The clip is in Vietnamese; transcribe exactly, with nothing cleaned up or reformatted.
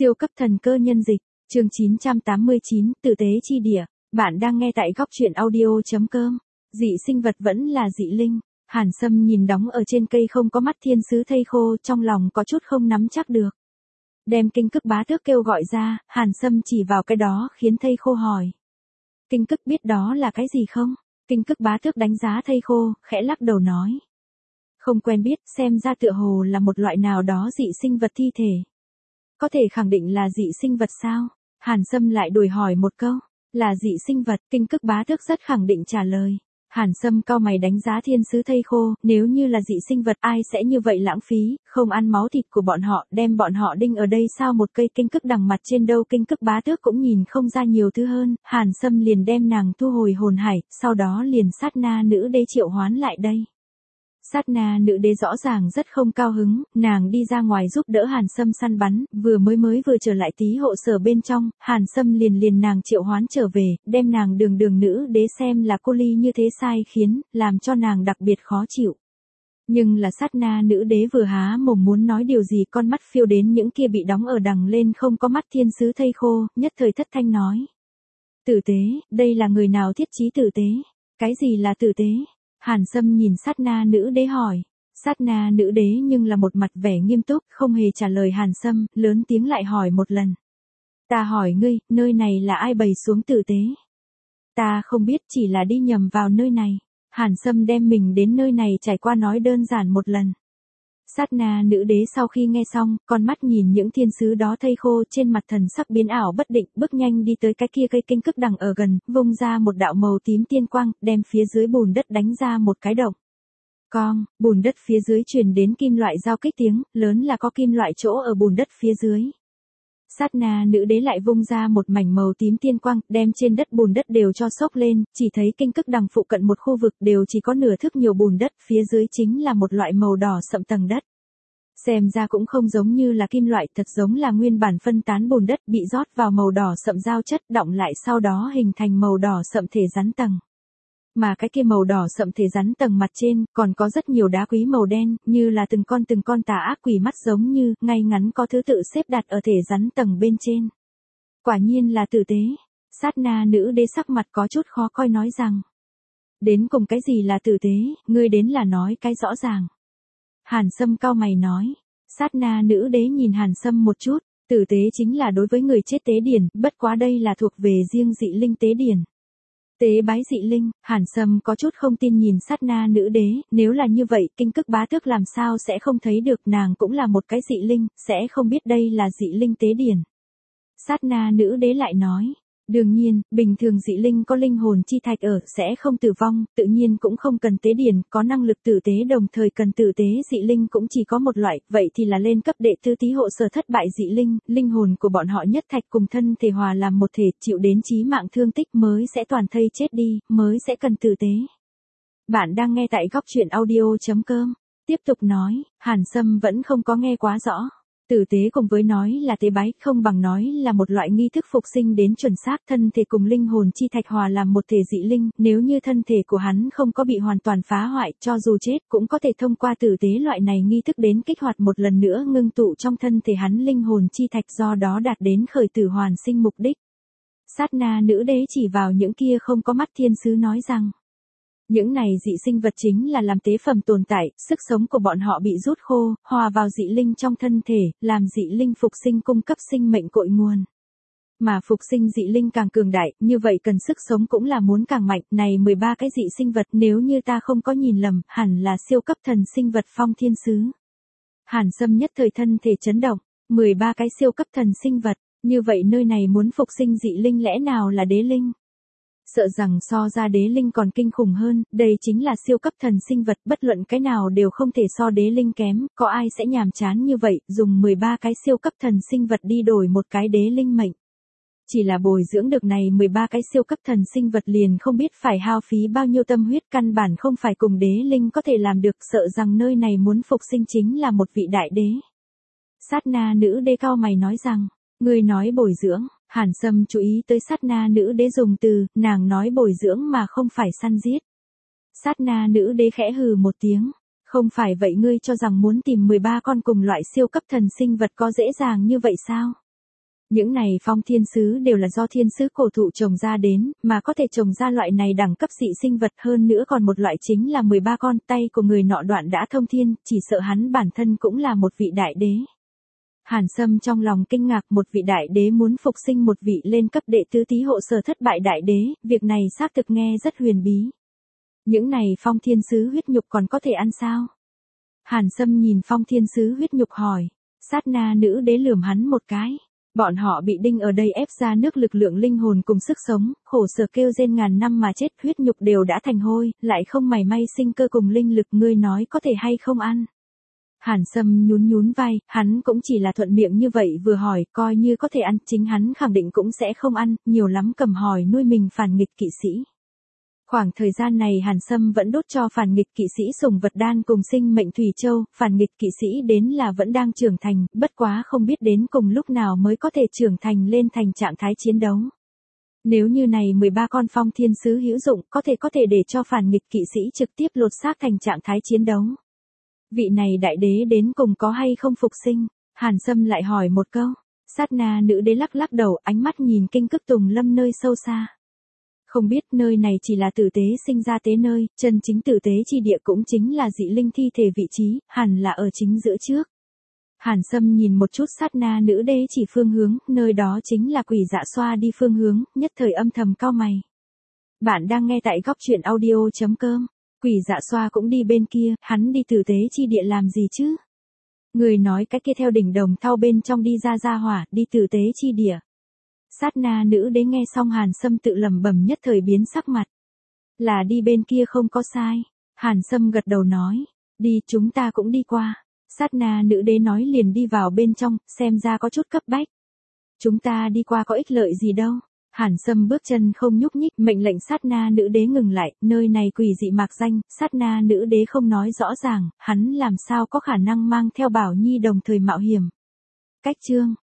Siêu cấp thần cơ nhân dịch, chương chín trăm tám mươi chín, tử tế chi địa. Bạn đang nghe tại góc truyện audio chấm com. Dị sinh vật vẫn là dị linh. Hàn Sâm nhìn đóng ở trên cây không có mắt thiên sứ thây khô, trong lòng có chút không nắm chắc được. Đem kinh cức bá tước kêu gọi ra, Hàn Sâm chỉ vào cái đó khiến thây khô hỏi. Kinh cức biết đó là cái gì không? Kinh cức bá tước đánh giá thây khô, khẽ lắc đầu nói. Không quen biết, xem ra tựa hồ là một loại nào đó dị sinh vật thi thể. Có thể khẳng định là dị sinh vật sao? Hàn Sâm lại đuổi hỏi một câu. Là dị sinh vật, kinh cức bá tước rất khẳng định trả lời. Hàn Sâm cau mày đánh giá thiên sứ thây khô, nếu như là dị sinh vật ai sẽ như vậy lãng phí, không ăn máu thịt của bọn họ, đem bọn họ đinh ở đây sao một cây kinh cức đằng mặt trên đâu. Kinh cức bá tước cũng nhìn không ra nhiều thứ hơn, Hàn Sâm liền đem nàng thu hồi hồn hải, sau đó liền sát na nữ đế triệu hoán lại đây. Sát na nữ đế rõ ràng rất không cao hứng, nàng đi ra ngoài giúp đỡ Hàn Sâm săn bắn, vừa mới mới vừa trở lại tí hộ sở bên trong, Hàn Sâm liền liền nàng triệu hoán trở về, đem nàng đường đường nữ đế xem là cô ly như thế sai khiến, làm cho nàng đặc biệt khó chịu. Nhưng là sát na nữ đế vừa há mồm muốn nói điều gì, con mắt phiêu đến những kia bị đóng ở đằng lên không có mắt thiên sứ thây khô, nhất thời thất thanh nói. Tử tế, đây là người nào thiết trí tử tế? Cái gì là tử tế? Hàn Sâm nhìn sát na nữ đế hỏi. Sát na nữ đế nhưng là một mặt vẻ nghiêm túc, không hề trả lời Hàn Sâm, lớn tiếng lại hỏi một lần. Ta hỏi ngươi, nơi này là ai bày xuống tử tế? Ta không biết, chỉ là đi nhầm vào nơi này. Hàn Sâm đem mình đến nơi này trải qua nói đơn giản một lần. Sát na nữ đế sau khi nghe xong, con mắt nhìn những thiên sứ đó thây khô, trên mặt thần sắc biến ảo bất định, bước nhanh đi tới cái kia cây kinh cức đằng ở gần, vung ra một đạo màu tím tiên quang, đem phía dưới bùn đất đánh ra một cái động. Cong, bùn đất phía dưới truyền đến kim loại giao kích tiếng, lớn là có kim loại chỗ ở bùn đất phía dưới. Sát na nữ đế lại vung ra một mảnh màu tím tiên quang, đem trên đất bùn đất đều cho xốc lên, chỉ thấy kinh cức đằng phụ cận một khu vực đều chỉ có nửa thước nhiều bùn đất, phía dưới chính là một loại màu đỏ sậm tầng đất. Xem ra cũng không giống như là kim loại, thật giống là nguyên bản phân tán bùn đất bị rót vào màu đỏ sậm giao chất, đọng lại sau đó hình thành màu đỏ sậm thể rắn tầng. Mà cái kia màu đỏ sậm thể rắn tầng mặt trên, còn có rất nhiều đá quý màu đen, như là từng con từng con tà ác quỷ mắt giống như, ngay ngắn có thứ tự xếp đặt ở thể rắn tầng bên trên. Quả nhiên là tử tế. Sát na nữ đế sắc mặt có chút khó coi nói rằng. Đến cùng cái gì là tử tế, ngươi đến là nói cái rõ ràng. Hàn Sâm cau mày nói. Sát na nữ đế nhìn Hàn Sâm một chút, tử tế chính là đối với người chết tế điển, bất quá đây là thuộc về riêng dị linh tế điển. Tế bái dị linh, Hàn Sâm có chút không tin nhìn sát na nữ đế, nếu là như vậy, kinh cức bá tước làm sao sẽ không thấy được, nàng cũng là một cái dị linh, sẽ không biết đây là dị linh tế điển. Sát na nữ đế lại nói, đương nhiên, bình thường dị linh có linh hồn chi thạch ở, sẽ không tử vong, tự nhiên cũng không cần tế điển, có năng lực tử tế đồng thời cần tử tế dị linh cũng chỉ có một loại, vậy thì là lên cấp đệ tư tí hộ sở thất bại dị linh, linh hồn của bọn họ nhất thạch cùng thân thể hòa làm một thể, chịu đến chí mạng thương tích mới sẽ toàn thây chết đi, mới sẽ cần tử tế. Bạn đang nghe tại góc truyện audio chấm com. Tiếp tục nói, Hàn Sâm vẫn không có nghe quá rõ. Tử tế cùng với nói là tế bái, không bằng nói là một loại nghi thức phục sinh đến chuẩn xác, thân thể cùng linh hồn chi thạch hòa làm một thể dị linh, nếu như thân thể của hắn không có bị hoàn toàn phá hoại, cho dù chết cũng có thể thông qua tử tế loại này nghi thức đến kích hoạt một lần nữa ngưng tụ trong thân thể hắn linh hồn chi thạch, do đó đạt đến khởi tử hoàn sinh mục đích. Sát na nữ đế chỉ vào những kia không có mắt thiên sứ nói rằng. Những này dị sinh vật chính là làm tế phẩm tồn tại, sức sống của bọn họ bị rút khô, hòa vào dị linh trong thân thể, làm dị linh phục sinh cung cấp sinh mệnh cội nguồn. Mà phục sinh dị linh càng cường đại, như vậy cần sức sống cũng là muốn càng mạnh, này mười ba cái dị sinh vật nếu như ta không có nhìn lầm, hẳn là siêu cấp thần sinh vật phong thiên sứ. Hàn Sâm nhất thời thân thể chấn động, mười ba cái siêu cấp thần sinh vật, như vậy nơi này muốn phục sinh dị linh lẽ nào là đế linh? Sợ rằng so ra đế linh còn kinh khủng hơn, đây chính là siêu cấp thần sinh vật, bất luận cái nào đều không thể so đế linh kém, có ai sẽ nhàm chán như vậy, dùng mười ba cái siêu cấp thần sinh vật đi đổi một cái đế linh mệnh. Chỉ là bồi dưỡng được này mười ba cái siêu cấp thần sinh vật liền không biết phải hao phí bao nhiêu tâm huyết, căn bản không phải cùng đế linh có thể làm được, sợ rằng nơi này muốn phục sinh chính là một vị đại đế. Sát na nữ đế cau mày nói rằng, người nói bồi dưỡng. Hàn Sâm chú ý tới sát na nữ đế dùng từ, nàng nói bồi dưỡng mà không phải săn giết. Sát na nữ đế khẽ hừ một tiếng, không phải vậy ngươi cho rằng muốn tìm mười ba con cùng loại siêu cấp thần sinh vật có dễ dàng như vậy sao? Những này phong thiên sứ đều là do thiên sứ cổ thụ trồng ra đến, mà có thể trồng ra loại này đẳng cấp dị sinh vật hơn nữa còn một loại chính là mười ba con, tay của người nọ đoạn đã thông thiên, chỉ sợ hắn bản thân cũng là một vị đại đế. Hàn Sâm trong lòng kinh ngạc, một vị đại đế muốn phục sinh một vị lên cấp đệ tứ tí hộ sở thất bại đại đế, việc này xác thực nghe rất huyền bí. Những này phong thiên sứ huyết nhục còn có thể ăn sao? Hàn Sâm nhìn phong thiên sứ huyết nhục hỏi, sát na nữ đế lườm hắn một cái. Bọn họ bị đinh ở đây ép ra nước lực lượng linh hồn cùng sức sống, khổ sở kêu rên ngàn năm mà chết, huyết nhục đều đã thành hôi, lại không mảy may sinh cơ cùng linh lực, ngươi nói có thể hay không ăn? Hàn Sâm nhún nhún vai, hắn cũng chỉ là thuận miệng như vậy vừa hỏi, coi như có thể ăn, chính hắn khẳng định cũng sẽ không ăn, nhiều lắm cầm hỏi nuôi mình phản nghịch kỵ sĩ. Khoảng thời gian này Hàn Sâm vẫn đốt cho phản nghịch kỵ sĩ sủng vật đan cùng sinh mệnh thủy châu, phản nghịch kỵ sĩ đến là vẫn đang trưởng thành, bất quá không biết đến cùng lúc nào mới có thể trưởng thành lên thành trạng thái chiến đấu. Nếu như này mười ba con phong thiên sứ hữu dụng, có thể có thể để cho phản nghịch kỵ sĩ trực tiếp lột xác thành trạng thái chiến đấu. Vị này đại đế đến cùng có hay không phục sinh? Hàn Sâm lại hỏi một câu. Sát na nữ đế lắc lắc đầu, ánh mắt nhìn kinh cức tùng lâm nơi sâu xa. Không biết, nơi này chỉ là tử tế sinh ra tế nơi, chân chính tử tế chi địa cũng chính là dị linh thi thể vị trí, hẳn là ở chính giữa trước. Hàn Sâm nhìn một chút sát na nữ đế chỉ phương hướng, nơi đó chính là quỷ dạ xoa đi phương hướng, nhất thời âm thầm cau mày. Bạn đang nghe tại góc truyện audio chấm com. Quỷ dạ xoa cũng đi bên kia, hắn đi tử tế chi địa làm gì chứ? Người nói cái kia theo đỉnh đồng thau bên trong đi ra ra hỏa, đi tử tế chi địa. Sát na nữ đế nghe xong Hàn Sâm tự lẩm bẩm nhất thời biến sắc mặt. Là đi bên kia không có sai. Hàn Sâm gật đầu nói, đi chúng ta cũng đi qua. Sát na nữ đế nói liền đi vào bên trong, xem ra có chút cấp bách. Chúng ta đi qua có ích lợi gì đâu. Hàn Sâm bước chân không nhúc nhích, mệnh lệnh sát na nữ đế ngừng lại, nơi này quỷ dị mạc danh, sát na nữ đế không nói rõ ràng, hắn làm sao có khả năng mang theo Bảo Nhi đồng thời mạo hiểm. Cách chương